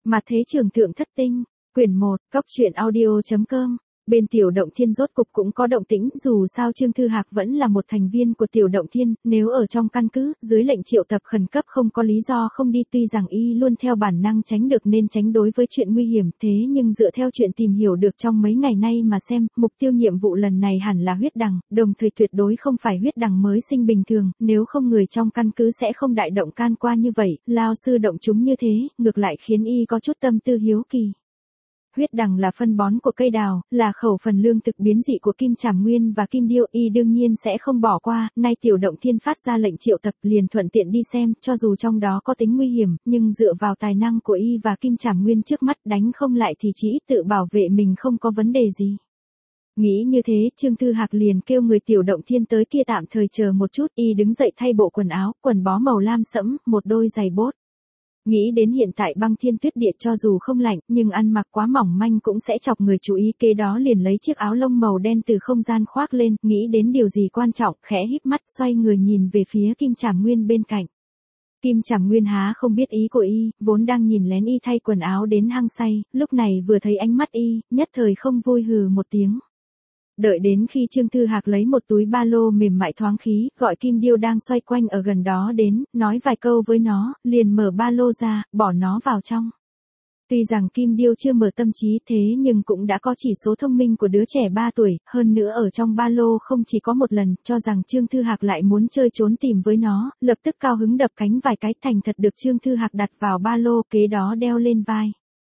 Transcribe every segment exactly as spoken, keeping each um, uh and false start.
Mặt thế trường thượng thất tinh, quyển một, cóc truyện audio chấm com. Bên Tiểu Động Thiên rốt cục cũng có động tĩnh, dù sao Trương Thư Hạc vẫn là một thành viên của Tiểu Động Thiên, nếu ở trong căn cứ, dưới lệnh triệu tập khẩn cấp không có lý do không đi, tuy rằng y luôn theo bản năng tránh được nên tránh đối với chuyện nguy hiểm, thế nhưng dựa theo chuyện tìm hiểu được trong mấy ngày nay mà xem, mục tiêu nhiệm vụ lần này hẳn là huyết đằng, đồng thời tuyệt đối không phải huyết đằng mới sinh bình thường, nếu không người trong căn cứ sẽ không đại động can qua như vậy, lao sư động chúng như thế, ngược lại khiến y có chút tâm tư hiếu kỳ. Huyết đằng là phân bón của cây đào, là khẩu phần lương thực biến dị của Kim Trảm Nguyên và Kim Điêu, y đương nhiên sẽ không bỏ qua, nay Tiểu Động Thiên phát ra lệnh triệu tập liền thuận tiện đi xem, cho dù trong đó có tính nguy hiểm, nhưng dựa vào tài năng của y và Kim Trảm Nguyên trước mắt đánh không lại thì chỉ ít tự bảo vệ mình không có vấn đề gì. Nghĩ như thế, Trương Thư Hạc liền kêu người Tiểu Động Thiên tới kia tạm thời chờ một chút, y đứng dậy thay bộ quần áo, quần bó màu lam sẫm, một đôi giày bốt. Nghĩ đến hiện tại băng thiên tuyết địa cho dù không lạnh, nhưng ăn mặc quá mỏng manh cũng sẽ chọc người chú ý, kế đó liền lấy chiếc áo lông màu đen từ không gian khoác lên, nghĩ đến điều gì quan trọng, khẽ híp mắt xoay người nhìn về phía Kim Trảm Nguyên bên cạnh. Kim Trảm Nguyên há không biết ý của y, vốn đang nhìn lén y thay quần áo đến hăng say, lúc này vừa thấy ánh mắt y, nhất thời không vui hừ một tiếng. Đợi đến khi Trương Thư Hạc lấy một túi ba lô mềm mại thoáng khí, gọi Kim Điêu đang xoay quanh ở gần đó đến, nói vài câu với nó, liền mở ba lô ra, bỏ nó vào trong. Tuy rằng Kim Điêu chưa mở tâm trí thế nhưng cũng đã có chỉ số thông minh của đứa trẻ ba tuổi, hơn nữa ở trong ba lô không chỉ có một lần, cho rằng Trương Thư Hạc lại muốn chơi trốn tìm với nó, lập tức cao hứng đập cánh vài cái, thành thật được Trương Thư Hạc đặt vào ba lô, kế đó đeo lên vai.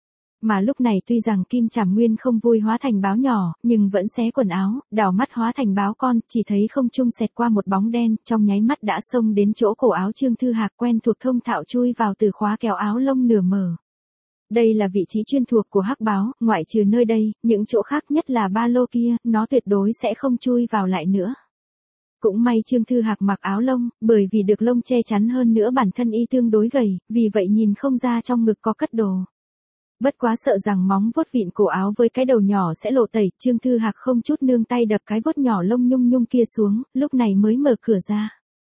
Mà lúc này tuy rằng Kim Trảm Nguyên không vui hóa thành báo nhỏ, nhưng vẫn xé quần áo, đảo mắt hóa thành báo con, chỉ thấy không trung xẹt qua một bóng đen, trong nháy mắt đã xông đến chỗ cổ áo Trương Thư Hạc, quen thuộc thông thạo chui vào từ khóa kéo áo lông nửa mở. Đây là vị trí chuyên thuộc của hắc báo, ngoại trừ nơi đây, những chỗ khác nhất là ba lô kia, nó tuyệt đối sẽ không chui vào lại nữa. Cũng may Trương Thư Hạc mặc áo lông, bởi vì được lông che chắn hơn nữa bản thân y tương đối gầy, vì vậy nhìn không ra trong ngực có cất đồ. Bất quá sợ rằng móng vuốt vịn cổ áo với cái đầu nhỏ sẽ lộ tẩy, Trương Thư Hạc không chút nương tay đập cái vuốt nhỏ lông nhung nhung kia xuống, lúc này mới mở cửa ra.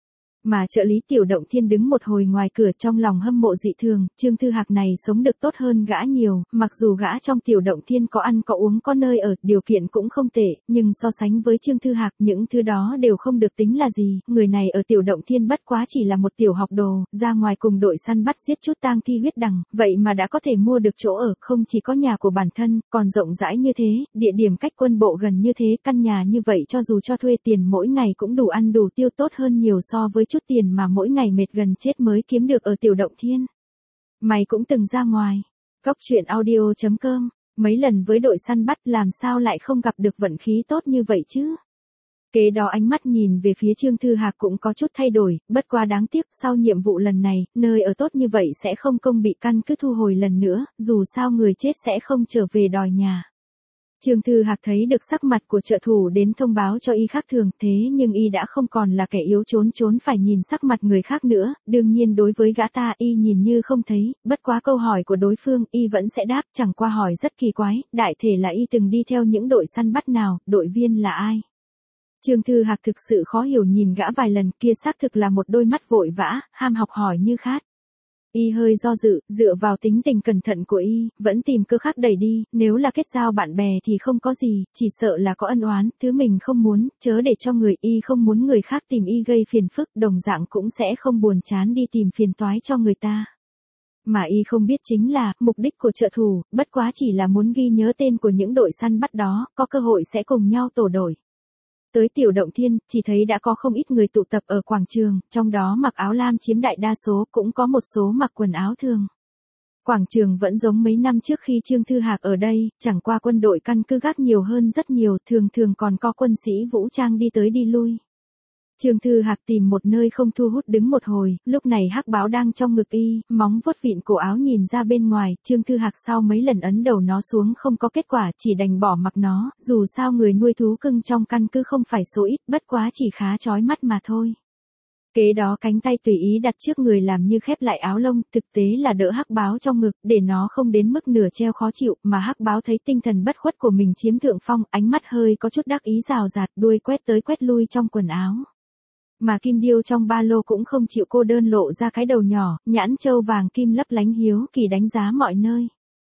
Mà trợ lý Tiểu Động Thiên đứng một hồi ngoài cửa trong lòng hâm mộ dị thường, Trương Thư Hạc này sống được tốt hơn gã nhiều, mặc dù gã trong Tiểu Động Thiên có ăn có uống có nơi ở, điều kiện cũng không tệ, nhưng so sánh với Trương Thư Hạc những thứ đó đều không được tính là gì, người này ở Tiểu Động Thiên bất quá chỉ là một tiểu học đồ, ra ngoài cùng đội săn bắt giết chút tang thi huyết đằng, vậy mà đã có thể mua được chỗ ở, không chỉ có nhà của bản thân, còn rộng rãi như thế, địa điểm cách quân bộ gần như thế, căn nhà như vậy cho dù cho thuê tiền mỗi ngày cũng đủ ăn đủ tiêu, tốt hơn nhiều so với chút tiền mà mỗi ngày mệt gần chết mới kiếm được ở Tiểu Động Thiên. Mày cũng từng ra ngoài. Cóc truyện audio chấm com. Mấy lần với đội săn bắt làm sao lại không gặp được vận khí tốt như vậy chứ? Kế đó ánh mắt nhìn về phía Trương Thư Hạc cũng có chút thay đổi, bất quá đáng tiếc sau nhiệm vụ lần này, nơi ở tốt như vậy sẽ không công bị căn cứ thu hồi lần nữa, dù sao người chết sẽ không trở về đòi nhà. Trương Thư Hạc thấy được sắc mặt của trợ thủ đến thông báo cho y khác thường, thế nhưng y đã không còn là kẻ yếu trốn trốn phải nhìn sắc mặt người khác nữa, đương nhiên đối với gã ta y nhìn như không thấy, bất quá câu hỏi của đối phương y vẫn sẽ đáp, chẳng qua hỏi rất kỳ quái, đại thể là y từng đi theo những đội săn bắt nào, đội viên là ai. Trương Thư Hạc thực sự khó hiểu nhìn gã vài lần, kia xác thực là một đôi mắt vội vã, ham học hỏi như khát. Y hơi do dự, dựa vào tính tình cẩn thận của y, vẫn tìm cơ khác đẩy đi, nếu là kết giao bạn bè thì không có gì, chỉ sợ là có ân oán, thứ mình không muốn, chớ để cho người, y không muốn người khác tìm y gây phiền phức, đồng dạng cũng sẽ không buồn chán đi tìm phiền toái cho người ta. Mà y không biết chính là, mục đích của trợ thủ, bất quá chỉ là muốn ghi nhớ tên của những đội săn bắt đó, có cơ hội sẽ cùng nhau tổ đội. Tới Tiểu Động Thiên, chỉ thấy đã có không ít người tụ tập ở quảng trường, trong đó mặc áo lam chiếm đại đa số, cũng có một số mặc quần áo thường. Quảng trường vẫn giống mấy năm trước khi Trương Thư Hạc ở đây, chẳng qua quân đội căn cứ gác nhiều hơn rất nhiều, thường thường còn có quân sĩ vũ trang đi tới đi lui. Trương Thư Hạc tìm một nơi không thu hút đứng một hồi, lúc này hắc báo đang trong ngực y, móng vuốt vịn cổ áo nhìn ra bên ngoài, Trương Thư Hạc sau mấy lần ấn đầu nó xuống không có kết quả, chỉ đành bỏ mặc nó, dù sao người nuôi thú cưng trong căn cứ không phải số ít, bất quá chỉ khá chói mắt mà thôi. Kế đó cánh tay tùy ý đặt trước người làm như khép lại áo lông, thực tế là đỡ hắc báo trong ngực, để nó không đến mức nửa treo khó chịu, mà hắc báo thấy tinh thần bất khuất của mình chiếm thượng phong, ánh mắt hơi có chút đắc ý rào rạt, đuôi quét tới quét lui trong quần áo. Mà Kim Điêu trong ba lô cũng không chịu cô đơn lộ ra cái đầu nhỏ, nhãn châu vàng kim lấp lánh hiếu kỳ đánh giá mọi nơi.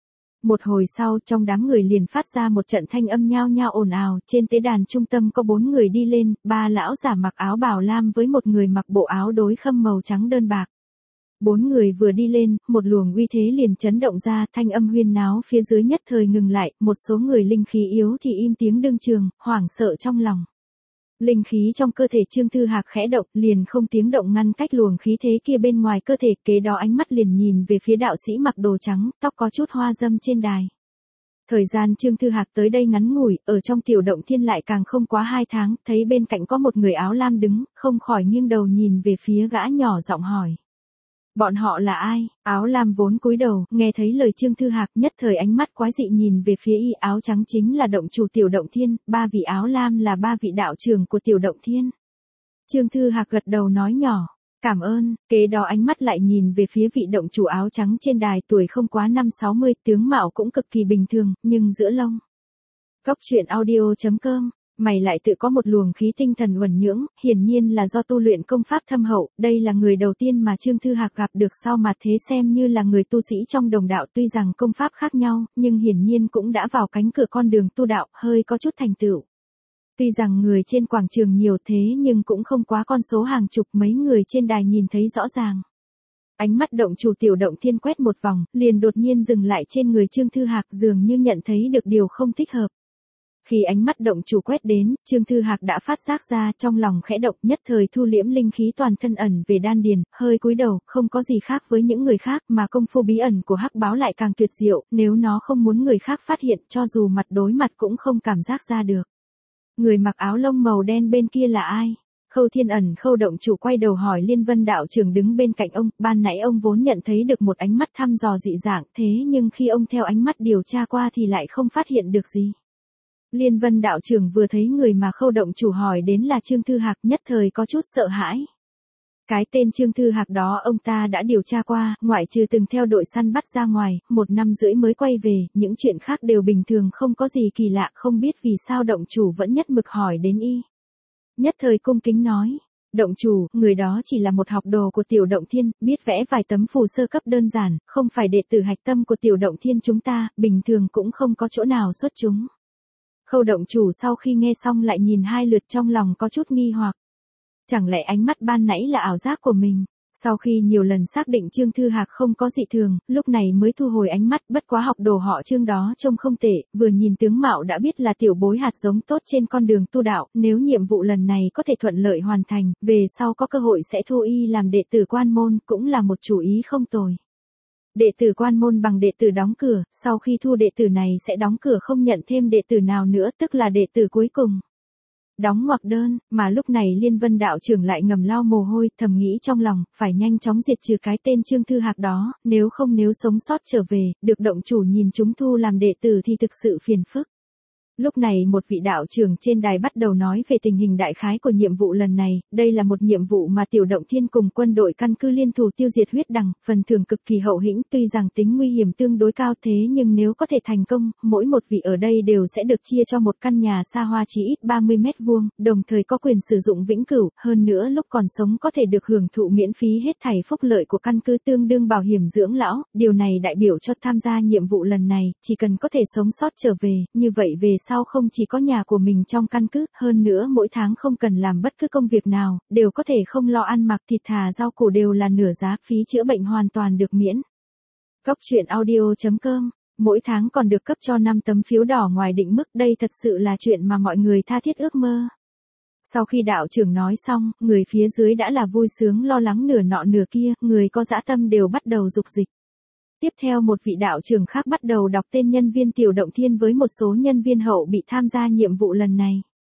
Một hồi sau, trong đám người liền phát ra một trận thanh âm nhao nhao ồn ào, trên tế đàn trung tâm có bốn người đi lên, ba lão giả mặc áo bào lam với một người mặc bộ áo đối khâm màu trắng đơn bạc. Bốn người vừa đi lên, một luồng uy thế liền chấn động ra, thanh âm huyên náo phía dưới nhất thời ngừng lại, một số người linh khí yếu thì im tiếng đương trường, hoảng sợ trong lòng. Linh khí trong cơ thể Trương Thư Hạc khẽ động, liền không tiếng động ngăn cách luồng khí thế kia bên ngoài cơ thể, kế đó ánh mắt liền nhìn về phía đạo sĩ mặc đồ trắng, tóc có chút hoa dâm trên đài. Thời gian Trương Thư Hạc tới đây ngắn ngủi, ở trong tiểu động thiên lại càng không quá hai tháng, thấy bên cạnh có một người áo lam đứng, không khỏi nghiêng đầu nhìn về phía gã nhỏ giọng hỏi. Bọn họ là ai? Áo lam vốn cúi đầu, nghe thấy lời Trương Thư Hạc nhất thời ánh mắt quái dị nhìn về phía y áo trắng chính là động chủ tiểu động thiên, ba vị áo lam là ba vị đạo trưởng của tiểu động thiên. Trương Thư Hạc gật đầu nói nhỏ, cảm ơn, kế đó ánh mắt lại nhìn về phía vị động chủ áo trắng trên đài tuổi không quá năm sáu mươi, tướng mạo cũng cực kỳ bình thường, nhưng giữa lông. Cốc truyện audio chấm com Mày lại tự có một luồng khí tinh thần uẩn nhưỡng, hiển nhiên là do tu luyện công pháp thâm hậu, đây là người đầu tiên mà Trương Thư Hạc gặp được sau mà thế xem như là người tu sĩ trong đồng đạo, tuy rằng công pháp khác nhau, nhưng hiển nhiên cũng đã vào cánh cửa con đường tu đạo, hơi có chút thành tựu. Tuy rằng người trên quảng trường nhiều thế nhưng cũng không quá con số hàng chục, mấy người trên đài nhìn thấy rõ ràng. Ánh mắt động chủ tiểu động thiên quét một vòng, liền đột nhiên dừng lại trên người Trương Thư Hạc, dường như nhận thấy được điều không thích hợp. Khi ánh mắt động chủ quét đến, Trương Thư Hạc đã phát giác ra, trong lòng khẽ động, nhất thời thu liễm linh khí toàn thân ẩn về đan điền, hơi cúi đầu, không có gì khác với những người khác, mà công phu bí ẩn của Hắc Báo lại càng tuyệt diệu, nếu nó không muốn người khác phát hiện, cho dù mặt đối mặt cũng không cảm giác ra được. Người mặc áo lông màu đen bên kia là ai? Khâu Thiên Ẩn Khâu động chủ quay đầu hỏi Liên Vân đạo trưởng đứng bên cạnh ông, ban nãy ông vốn nhận thấy được một ánh mắt thăm dò dị dạng, thế nhưng khi ông theo ánh mắt điều tra qua thì lại không phát hiện được gì. Liên Vân đạo trưởng vừa thấy người mà Khâu động chủ hỏi đến là Trương Thư Hạc, nhất thời có chút sợ hãi. Cái tên Trương Thư Hạc đó ông ta đã điều tra qua, ngoại trừ từng theo đội săn bắt ra ngoài, một năm rưỡi mới quay về, những chuyện khác đều bình thường, không có gì kỳ lạ, không biết vì sao động chủ vẫn nhất mực hỏi đến y. Nhất thời cung kính nói, động chủ, người đó chỉ là một học đồ của tiểu động thiên, biết vẽ vài tấm phù sơ cấp đơn giản, không phải đệ tử hạch tâm của tiểu động thiên chúng ta, bình thường cũng không có chỗ nào xuất chúng. Khâu động chủ sau khi nghe xong lại nhìn hai lượt, trong lòng có chút nghi hoặc. Chẳng lẽ ánh mắt ban nãy là ảo giác của mình? Sau khi nhiều lần xác định Trương Thư Hạc không có dị thường, lúc này mới thu hồi ánh mắt, bất quá học đồ họ Trương đó trông không tệ, vừa nhìn tướng mạo đã biết là tiểu bối hạt giống tốt trên con đường tu đạo, nếu nhiệm vụ lần này có thể thuận lợi hoàn thành, về sau có cơ hội sẽ thu y làm đệ tử quan môn, cũng là một chủ ý không tồi. Đệ tử quan môn bằng đệ tử đóng cửa, sau khi thu đệ tử này sẽ đóng cửa không nhận thêm đệ tử nào nữa, tức là đệ tử cuối cùng. Đóng ngoặc đơn, mà lúc này Liên Vân đạo trưởng lại ngầm lau mồ hôi, thầm nghĩ trong lòng, phải nhanh chóng diệt trừ cái tên Trương Thư Hạc đó, nếu không nếu sống sót trở về, được động chủ nhìn chúng thu làm đệ tử thì thực sự phiền phức. Lúc này một vị đạo trưởng trên đài bắt đầu nói về tình hình đại khái của nhiệm vụ lần này, đây là một nhiệm vụ mà tiểu động thiên cùng quân đội căn cứ liên thủ tiêu diệt huyết đằng, phần thưởng cực kỳ hậu hĩnh, tuy rằng tính nguy hiểm tương đối cao thế nhưng nếu có thể thành công, mỗi một vị ở đây đều sẽ được chia cho một căn nhà xa hoa chí ít ba mươi mét vuông, đồng thời có quyền sử dụng vĩnh cửu, hơn nữa lúc còn sống có thể được hưởng thụ miễn phí hết thảy phúc lợi của căn cứ tương đương bảo hiểm dưỡng lão, điều này đại biểu cho tham gia nhiệm vụ lần này, chỉ cần có thể sống sót trở về, như vậy về sau không chỉ có nhà của mình trong căn cứ, hơn nữa mỗi tháng không cần làm bất cứ công việc nào, đều có thể không lo ăn mặc, thịt thà rau củ đều là nửa giá, phí chữa bệnh hoàn toàn được miễn. Cốc truyện audio chấm com Mỗi tháng còn được cấp cho năm tấm phiếu đỏ ngoài định mức, đây thật sự là chuyện mà mọi người tha thiết ước mơ. Sau khi đạo trưởng nói xong, người phía dưới đã là vui sướng lo lắng nửa nọ nửa kia, người có dã tâm đều bắt đầu dục dịch. Tiếp theo một vị đạo trưởng khác bắt đầu đọc tên nhân viên tiểu động thiên với một số nhân viên hậu bị tham gia nhiệm vụ lần này.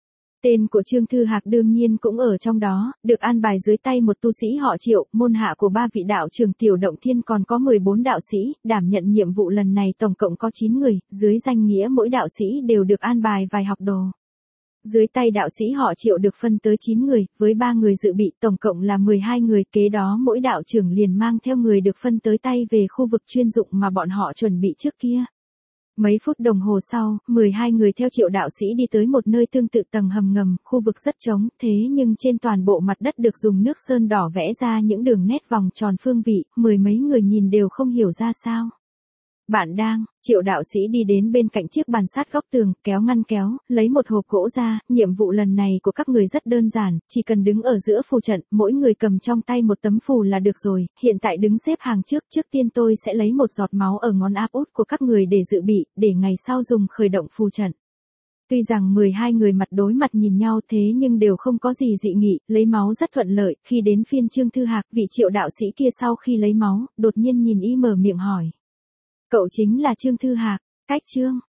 Tên của Trương Thư Hạc đương nhiên cũng ở trong đó, được an bài dưới tay một tu sĩ họ Triệu, môn hạ của ba vị đạo trưởng tiểu động thiên còn có mười bốn đạo sĩ, đảm nhận nhiệm vụ lần này tổng cộng có chín người, dưới danh nghĩa mỗi đạo sĩ đều được an bài vài học đồ. Dưới tay đạo sĩ họ Triệu được phân tới chín người, với ba người dự bị, tổng cộng là mười hai người, kế đó mỗi đạo trưởng liền mang theo người được phân tới tay về khu vực chuyên dụng mà bọn họ chuẩn bị trước kia. Mấy phút đồng hồ sau, mười hai người theo Triệu đạo sĩ đi tới một nơi tương tự tầng hầm ngầm, khu vực rất trống, thế nhưng trên toàn bộ mặt đất được dùng nước sơn đỏ vẽ ra những đường nét vòng tròn phương vị, mười mấy người nhìn đều không hiểu ra sao. Bạn đang, Triệu đạo sĩ đi đến bên cạnh chiếc bàn sát góc tường, kéo ngăn kéo, lấy một hộp gỗ ra, nhiệm vụ lần này của các người rất đơn giản, chỉ cần đứng ở giữa phù trận, mỗi người cầm trong tay một tấm phù là được rồi, hiện tại đứng xếp hàng trước, trước tiên tôi sẽ lấy một giọt máu ở ngón áp út của các người để dự bị, để ngày sau dùng khởi động phù trận. Tuy rằng mười hai người mặt đối mặt nhìn nhau thế nhưng đều không có gì dị nghị, lấy máu rất thuận lợi, khi đến phiên Trương Thư Hạc, vị Triệu đạo sĩ kia sau khi lấy máu, đột nhiên nhìn y mở miệng hỏi. Cậu chính là Trương Thư Hạc, cách Trương,